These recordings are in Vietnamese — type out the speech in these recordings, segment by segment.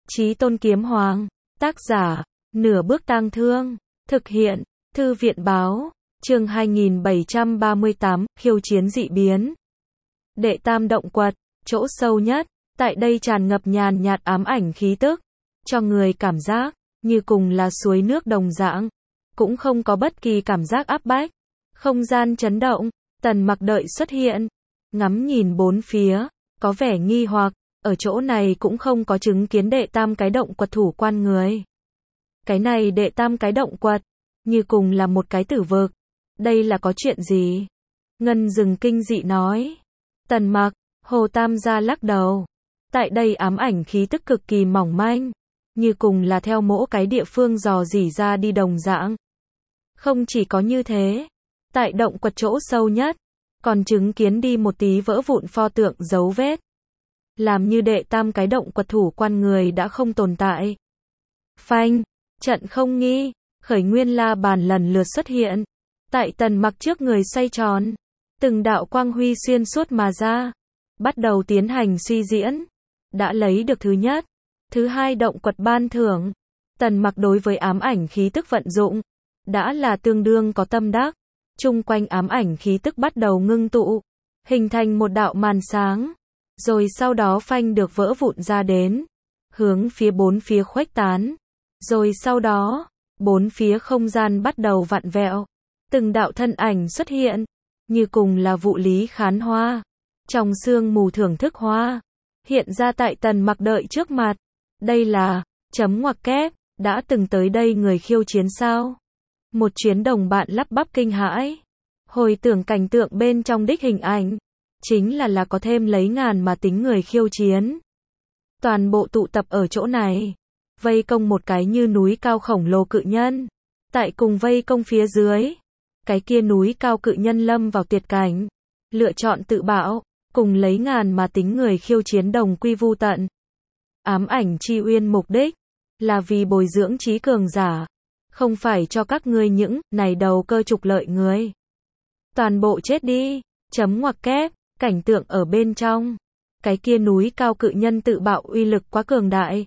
Chí Tôn Kiếm Hoàng. Tác giả, Nửa Bước Tang Thương. Thực hiện, Thư viện báo. Chương 2738, khiêu chiến dị biến. Đệ tam động quật, chỗ sâu nhất, tại đây tràn ngập nhàn nhạt ám ảnh khí tức, cho người cảm giác như cùng là suối nước đồng dạng, cũng không có bất kỳ cảm giác áp bách. Không gian chấn động, Tần Mặc đợi xuất hiện, ngắm nhìn bốn phía, có vẻ nghi hoặc, ở chỗ này cũng không có chứng kiến đệ tam cái động quật thủ quan người. Cái này đệ tam cái động quật, như cùng là một cái tử vực. Đây là có chuyện gì? Ngân Dừng kinh dị nói. Tần Mặc, Hồ Tam gia lắc đầu. Tại đây ám ảnh khí tức cực kỳ mỏng manh, như cùng là theo mỗi cái địa phương dò dỉ ra đi đồng dạng. Không chỉ có như thế, tại động quật chỗ sâu nhất, còn chứng kiến đi một tí vỡ vụn pho tượng dấu vết. Làm như đệ tam cái động quật thủ quan người đã không tồn tại. Phanh, trận không nghi, khởi nguyên la bàn lần lượt xuất hiện. Tại Tần Mặc trước người xoay tròn, từng đạo quang huy xuyên suốt mà ra, bắt đầu tiến hành suy diễn. Đã lấy được thứ nhất, thứ hai động quật ban thưởng. Tần Mặc đối với ám ảnh khí tức vận dụng, đã là tương đương có tâm đắc. Chung quanh ám ảnh khí tức bắt đầu ngưng tụ, hình thành một đạo màn sáng, rồi sau đó phanh được vỡ vụn ra đến, hướng phía bốn phía khuếch tán. Rồi sau đó, bốn phía không gian bắt đầu vặn vẹo, từng đạo thân ảnh xuất hiện, như cùng là vụ lý khán hoa, trong sương mù thưởng thức hoa, hiện ra tại Tần Mặc đợi trước mặt. Đây là, chấm ngoặc kép, đã từng tới đây người khiêu chiến sao? Một chuyến đồng bạn lắp bắp kinh hãi, hồi tưởng cảnh tượng bên trong đích hình ảnh, chính là có thêm lấy ngàn mà tính người khiêu chiến. Toàn bộ tụ tập ở chỗ này, vây công một cái như núi cao khổng lồ cự nhân. Tại cùng vây công phía dưới, cái kia núi cao cự nhân lâm vào tuyệt cảnh, lựa chọn tự bạo, cùng lấy ngàn mà tính người khiêu chiến đồng quy vu tận. Ám ảnh chi uyên mục đích là vì bồi dưỡng trí cường giả, không phải cho các ngươi những này đầu cơ trục lợi người. Toàn bộ chết đi, chấm ngoặc kép, cảnh tượng ở bên trong. Cái kia núi cao cự nhân tự bạo uy lực quá cường đại,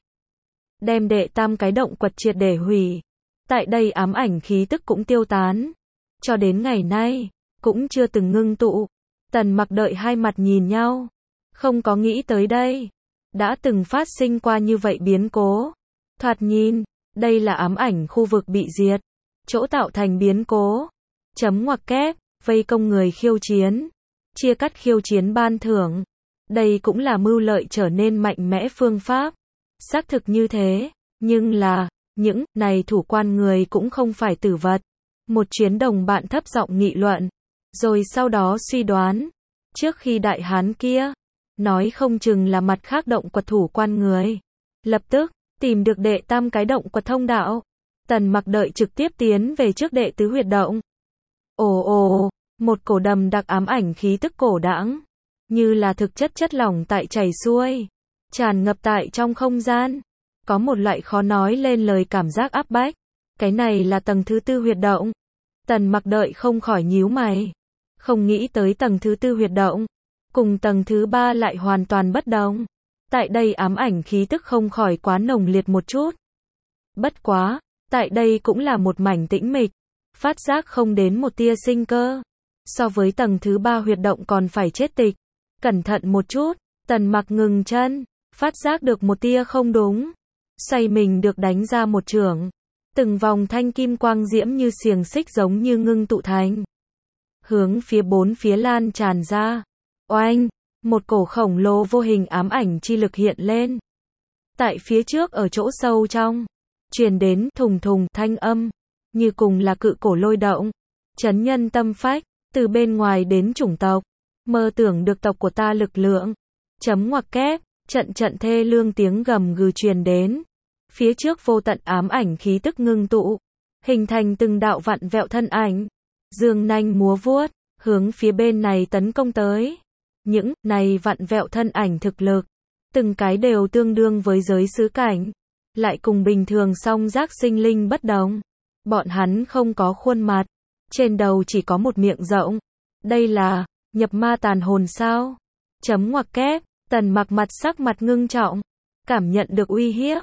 đem đệ tam cái động quật triệt để hủy. Tại đây ám ảnh khí tức cũng tiêu tán, cho đến ngày nay, cũng chưa từng ngưng tụ. Tần Mặc đợi hai mặt nhìn nhau, không có nghĩ tới đây đã từng phát sinh qua như vậy biến cố. Thoạt nhìn, đây là ám ảnh khu vực bị diệt, chỗ tạo thành biến cố. Chấm ngoặc kép, vây công người khiêu chiến, chia cắt khiêu chiến ban thưởng. Đây cũng là mưu lợi trở nên mạnh mẽ phương pháp. Xác thực như thế, nhưng là, những này thủ quan người cũng không phải tử vật. Một chuyến đồng bạn thấp giọng nghị luận, rồi sau đó suy đoán, trước khi đại hán kia, nói không chừng là mặt khác động quật thủ quan người. Lập tức, tìm được đệ tam cái động quật thông đạo. Tần Mặc đợi trực tiếp tiến về trước đệ tứ huyệt động. Ồ, một cổ đầm đặc ám ảnh khí tức cổ đãng, như là thực chất chất lỏng tại chảy xuôi, tràn ngập tại trong không gian. Có một loại khó nói lên lời cảm giác áp bách. Cái này là tầng thứ tư huyệt động. Tần Mặc đợi không khỏi nhíu mày. Không nghĩ tới tầng thứ tư huyệt động, cùng tầng thứ ba lại hoàn toàn bất đồng. Tại đây ám ảnh khí tức không khỏi quá nồng liệt một chút. Bất quá, tại đây cũng là một mảnh tĩnh mịch, phát giác không đến một tia sinh cơ. So với tầng thứ ba huyệt động còn phải chết tịch. Cẩn thận một chút, Tần Mặc ngừng chân, phát giác được một tia không đúng. Xoay mình được đánh ra một chưởng. Từng vòng thanh kim quang diễm như xiềng xích giống như ngưng tụ thành, hướng phía bốn phía lan tràn ra. Oanh, một cổ khổng lồ vô hình ám ảnh chi lực hiện lên. Tại phía trước ở chỗ sâu trong, truyền đến thùng thùng thanh âm, như cùng là cự cổ lôi động, chấn nhân tâm phách. Từ bên ngoài đến chủng tộc, mơ tưởng được tộc của ta lực lượng. Chấm ngoặc kép, trận trận thê lương tiếng gầm gừ truyền đến. Phía trước vô tận ám ảnh khí tức ngưng tụ, hình thành từng đạo vặn vẹo thân ảnh, dương nanh múa vuốt, hướng phía bên này tấn công tới. Những này vặn vẹo thân ảnh thực lực, từng cái đều tương đương với giới sứ cảnh, lại cùng bình thường song giác sinh linh bất đồng. Bọn hắn không có khuôn mặt, trên đầu chỉ có một miệng rộng. Đây là nhập ma tàn hồn sao? Chấm ngoặc kép, Tần Mặc mặt sắc mặt ngưng trọng, cảm nhận được uy hiếp,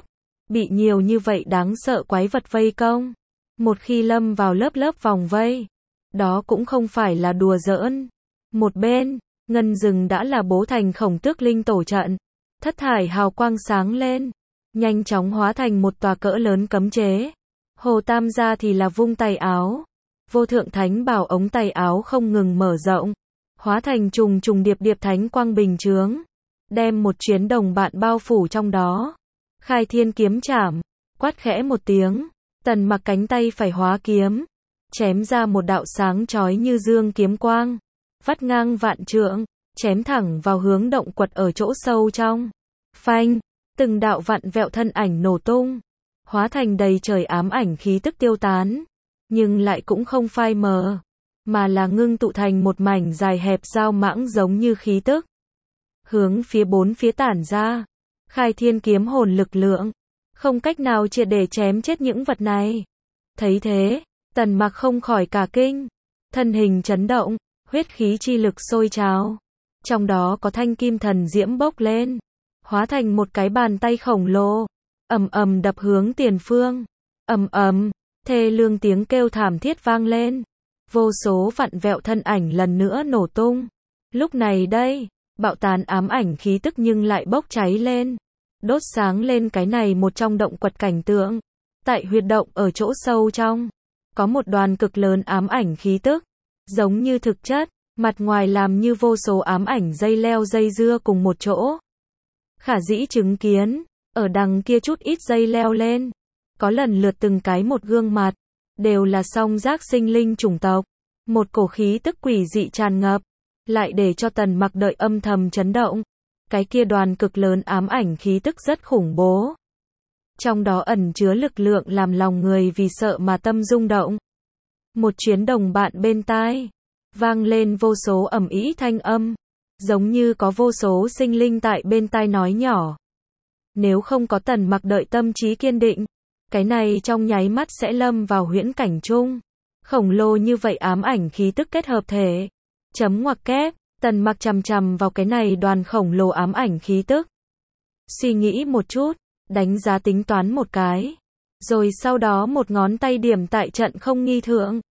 bị nhiều như vậy đáng sợ quái vật vây công. Một khi lâm vào lớp lớp vòng vây, đó cũng không phải là đùa giỡn. Một bên, ngân rừng đã là bố thành Khổng Tước Linh tổ trận. Thất thải hào quang sáng lên, nhanh chóng hóa thành một tòa cỡ lớn cấm chế. Hồ Tam gia thì là vung tay áo. Vô thượng thánh bảo ống tay áo không ngừng mở rộng, hóa thành trùng trùng điệp điệp thánh quang bình chướng, đem một chuyến đồng bạn bao phủ trong đó. Khai thiên kiếm chảm, quát khẽ một tiếng, Tần Mặc cánh tay phải hóa kiếm, chém ra một đạo sáng chói như dương kiếm quang, vắt ngang vạn trượng, chém thẳng vào hướng động quật ở chỗ sâu trong. Phanh, từng đạo vặn vẹo thân ảnh nổ tung, hóa thành đầy trời ám ảnh khí tức tiêu tán, nhưng lại cũng không phai mờ, mà là ngưng tụ thành một mảnh dài hẹp dao mãng giống như khí tức. Hướng phía bốn phía tản ra, khai thiên kiếm hồn lực lượng, không cách nào triệt để chém chết những vật này. Thấy thế, Tần Mặc không khỏi cả kinh, thân hình chấn động, huyết khí chi lực sôi trào. Trong đó có thanh kim thần diễm bốc lên, hóa thành một cái bàn tay khổng lồ, ầm ầm đập hướng tiền phương. Ầm ầm, thê lương tiếng kêu thảm thiết vang lên. Vô số vặn vẹo thân ảnh lần nữa nổ tung. Lúc này đây, bạo tán ám ảnh khí tức nhưng lại bốc cháy lên, đốt sáng lên cái này một trong động quật cảnh tượng. Tại huyệt động ở chỗ sâu trong, có một đoàn cực lớn ám ảnh khí tức, giống như thực chất, mặt ngoài làm như vô số ám ảnh dây leo dây dưa cùng một chỗ. Khả dĩ chứng kiến, ở đằng kia chút ít dây leo lên, có lần lượt từng cái một gương mặt, đều là song giác sinh linh chủng tộc. Một cổ khí tức quỷ dị tràn ngập, lại để cho Tần Mặc đợi âm thầm chấn động. Cái kia đoàn cực lớn ám ảnh khí tức rất khủng bố. Trong đó ẩn chứa lực lượng làm lòng người vì sợ mà tâm rung động. Một chuyến đồng bạn bên tai, vang lên vô số ầm ĩ thanh âm, giống như có vô số sinh linh tại bên tai nói nhỏ. Nếu không có Tần Mặc đợi tâm trí kiên định, cái này trong nháy mắt sẽ lâm vào huyễn cảnh chung. Khổng lồ như vậy ám ảnh khí tức kết hợp thể. Chấm ngoặc kép, Tần Mặc chằm chằm vào cái này đoàn khổng lồ ám ảnh khí tức. Suy nghĩ một chút, đánh giá tính toán một cái. Rồi sau đó một ngón tay điểm tại trận không nghi thượng.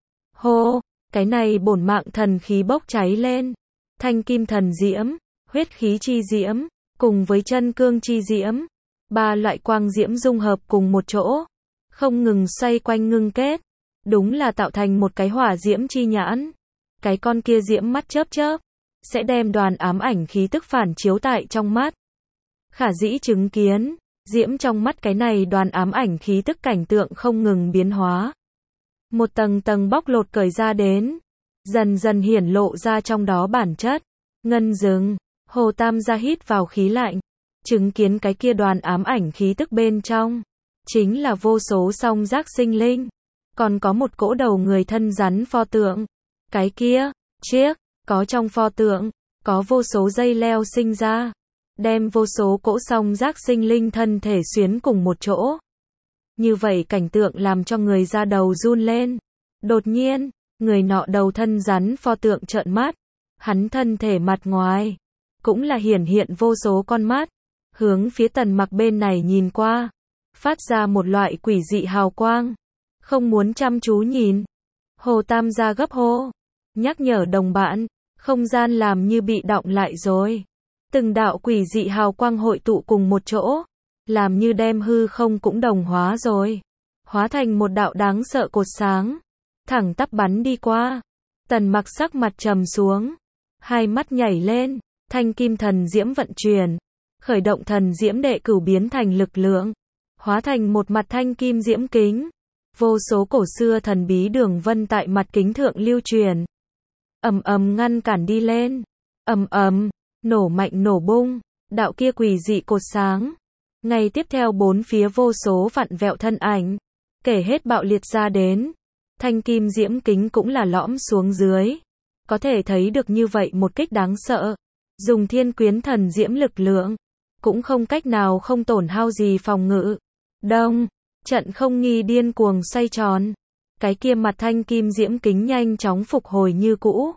Hô, cái này bổn mạng thần khí bốc cháy lên. Thanh kim thần diễm, huyết khí chi diễm, cùng với chân cương chi diễm. Ba loại quang diễm dung hợp cùng một chỗ, không ngừng xoay quanh ngưng kết. Đúng là tạo thành một cái hỏa diễm chi nhãn. Cái con kia diễm mắt chớp chớp, sẽ đem đoàn ám ảnh khí tức phản chiếu tại trong mắt. Khả dĩ chứng kiến, diễm trong mắt cái này đoàn ám ảnh khí tức cảnh tượng không ngừng biến hóa. Một tầng tầng bóc lột cởi ra đến, dần dần hiển lộ ra trong đó bản chất. Ngân rừng, Hồ Tam gia hít vào khí lạnh, chứng kiến cái kia đoàn ám ảnh khí tức bên trong, chính là vô số song giác sinh linh. Còn có một cỗ đầu người thân rắn pho tượng. Cái kia, chiếc, có trong pho tượng, có vô số dây leo sinh ra, đem vô số cỗ song giác sinh linh thân thể xuyến cùng một chỗ. Như vậy cảnh tượng làm cho người da đầu run lên. Đột nhiên, người nọ đầu thân rắn pho tượng trợn mắt, hắn thân thể mặt ngoài, cũng là hiển hiện vô số con mắt, hướng phía Tần Mặc bên này nhìn qua, phát ra một loại quỷ dị hào quang. Không muốn chăm chú nhìn. Hồ Tam gia gấp hô, nhắc nhở đồng bạn, không gian làm như bị đọng lại rồi. Từng đạo quỷ dị hào quang hội tụ cùng một chỗ, làm như đem hư không cũng đồng hóa rồi. Hóa thành một đạo đáng sợ cột sáng, thẳng tắp bắn đi qua. Tần Mặc sắc mặt trầm xuống, hai mắt nhảy lên, thanh kim thần diễm vận chuyển, khởi động thần diễm đệ cửu biến thành lực lượng, hóa thành một mặt thanh kim diễm kính. Vô số cổ xưa thần bí đường vân tại mặt kính thượng lưu truyền. Ầm ầm ngăn cản đi lên. Ầm ầm, nổ mạnh nổ bung, đạo kia quỷ dị cột sáng. Ngay tiếp theo bốn phía vô số vặn vẹo thân ảnh, kể hết bạo liệt ra đến. Thanh kim diễm kính cũng là lõm xuống dưới. Có thể thấy được như vậy một kích đáng sợ. Dùng thiên quyến thần diễm lực lượng, cũng không cách nào không tổn hao gì phòng ngự. Đông. Trận không nghi điên cuồng xoay tròn. Cái kia mặt thanh kim diễm kính nhanh chóng phục hồi như cũ.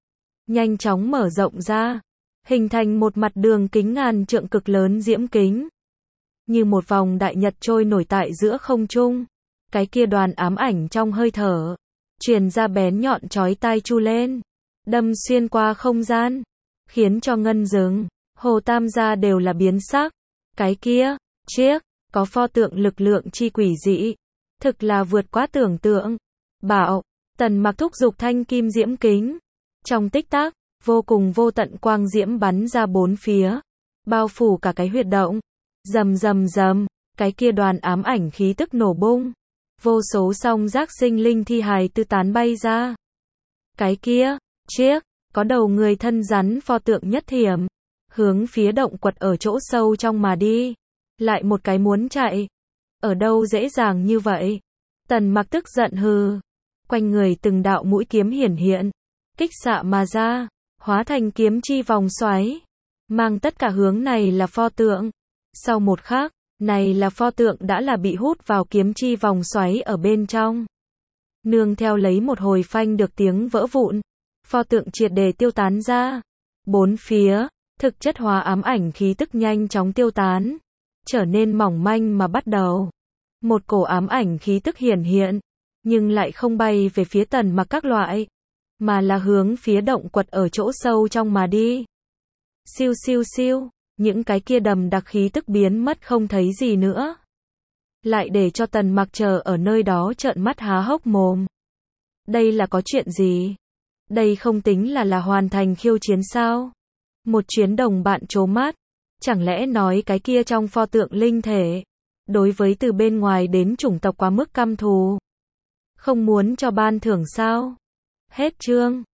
Nhanh chóng mở rộng ra. Hình thành một mặt đường kính ngàn trượng cực lớn diễm kính. như một vòng đại nhật trôi nổi tại giữa không trung. Cái kia đoàn ám ảnh trong hơi thở, truyền ra bén nhọn chói tai chu lên, đâm xuyên qua không gian, khiến cho ngân rừng, hồ tam gia đều là biến sắc. Cái kia, chiếc, có pho tượng lực lượng chi quỷ dị, thực là vượt quá tưởng tượng. Bảo, Tần Mặc thúc giục thanh kim diễm kính. Trong tích tắc, vô cùng vô tận quang diễm bắn ra bốn phía, bao phủ cả cái huyệt động. Rầm rầm rầm, cái kia đoàn ám ảnh khí tức nổ bung. Vô số song giác sinh linh thi hài tứ tán bay ra. Cái kia, chiếc, có đầu người thân rắn pho tượng nhất thiểm, hướng phía động quật ở chỗ sâu trong mà đi. Lại một cái muốn chạy. Ở đâu dễ dàng như vậy? Tần Mặc tức giận hừ. Quanh người từng đạo mũi kiếm hiển hiện, kích xạ mà ra, hóa thành kiếm chi vòng xoáy, mang tất cả hướng này là pho tượng. Sau một khắc, này là pho tượng đã là bị hút vào kiếm chi vòng xoáy ở bên trong. Nương theo lấy một hồi phanh được tiếng vỡ vụn, pho tượng triệt để tiêu tán ra. Bốn phía, thực chất hóa ám ảnh khí tức nhanh chóng tiêu tán, trở nên mỏng manh mà bắt đầu. Một cổ ám ảnh khí tức hiển hiện, nhưng lại không bay về phía Tần Mặc các loại, mà là hướng phía động quật ở chỗ sâu trong mà đi. Siêu siêu siêu, những cái kia đầm đặc khí tức biến mất không thấy gì nữa. Lại để cho Tần Mặc chờ ở nơi đó trợn mắt há hốc mồm. Đây là có chuyện gì? Đây không tính là hoàn thành khiêu chiến sao? Một chuyến đồng bạn trố mắt, chẳng lẽ nói cái kia trong pho tượng linh thể, đối với từ bên ngoài đến chủng tộc quá mức căm thù, không muốn cho ban thưởng sao? Hết chương.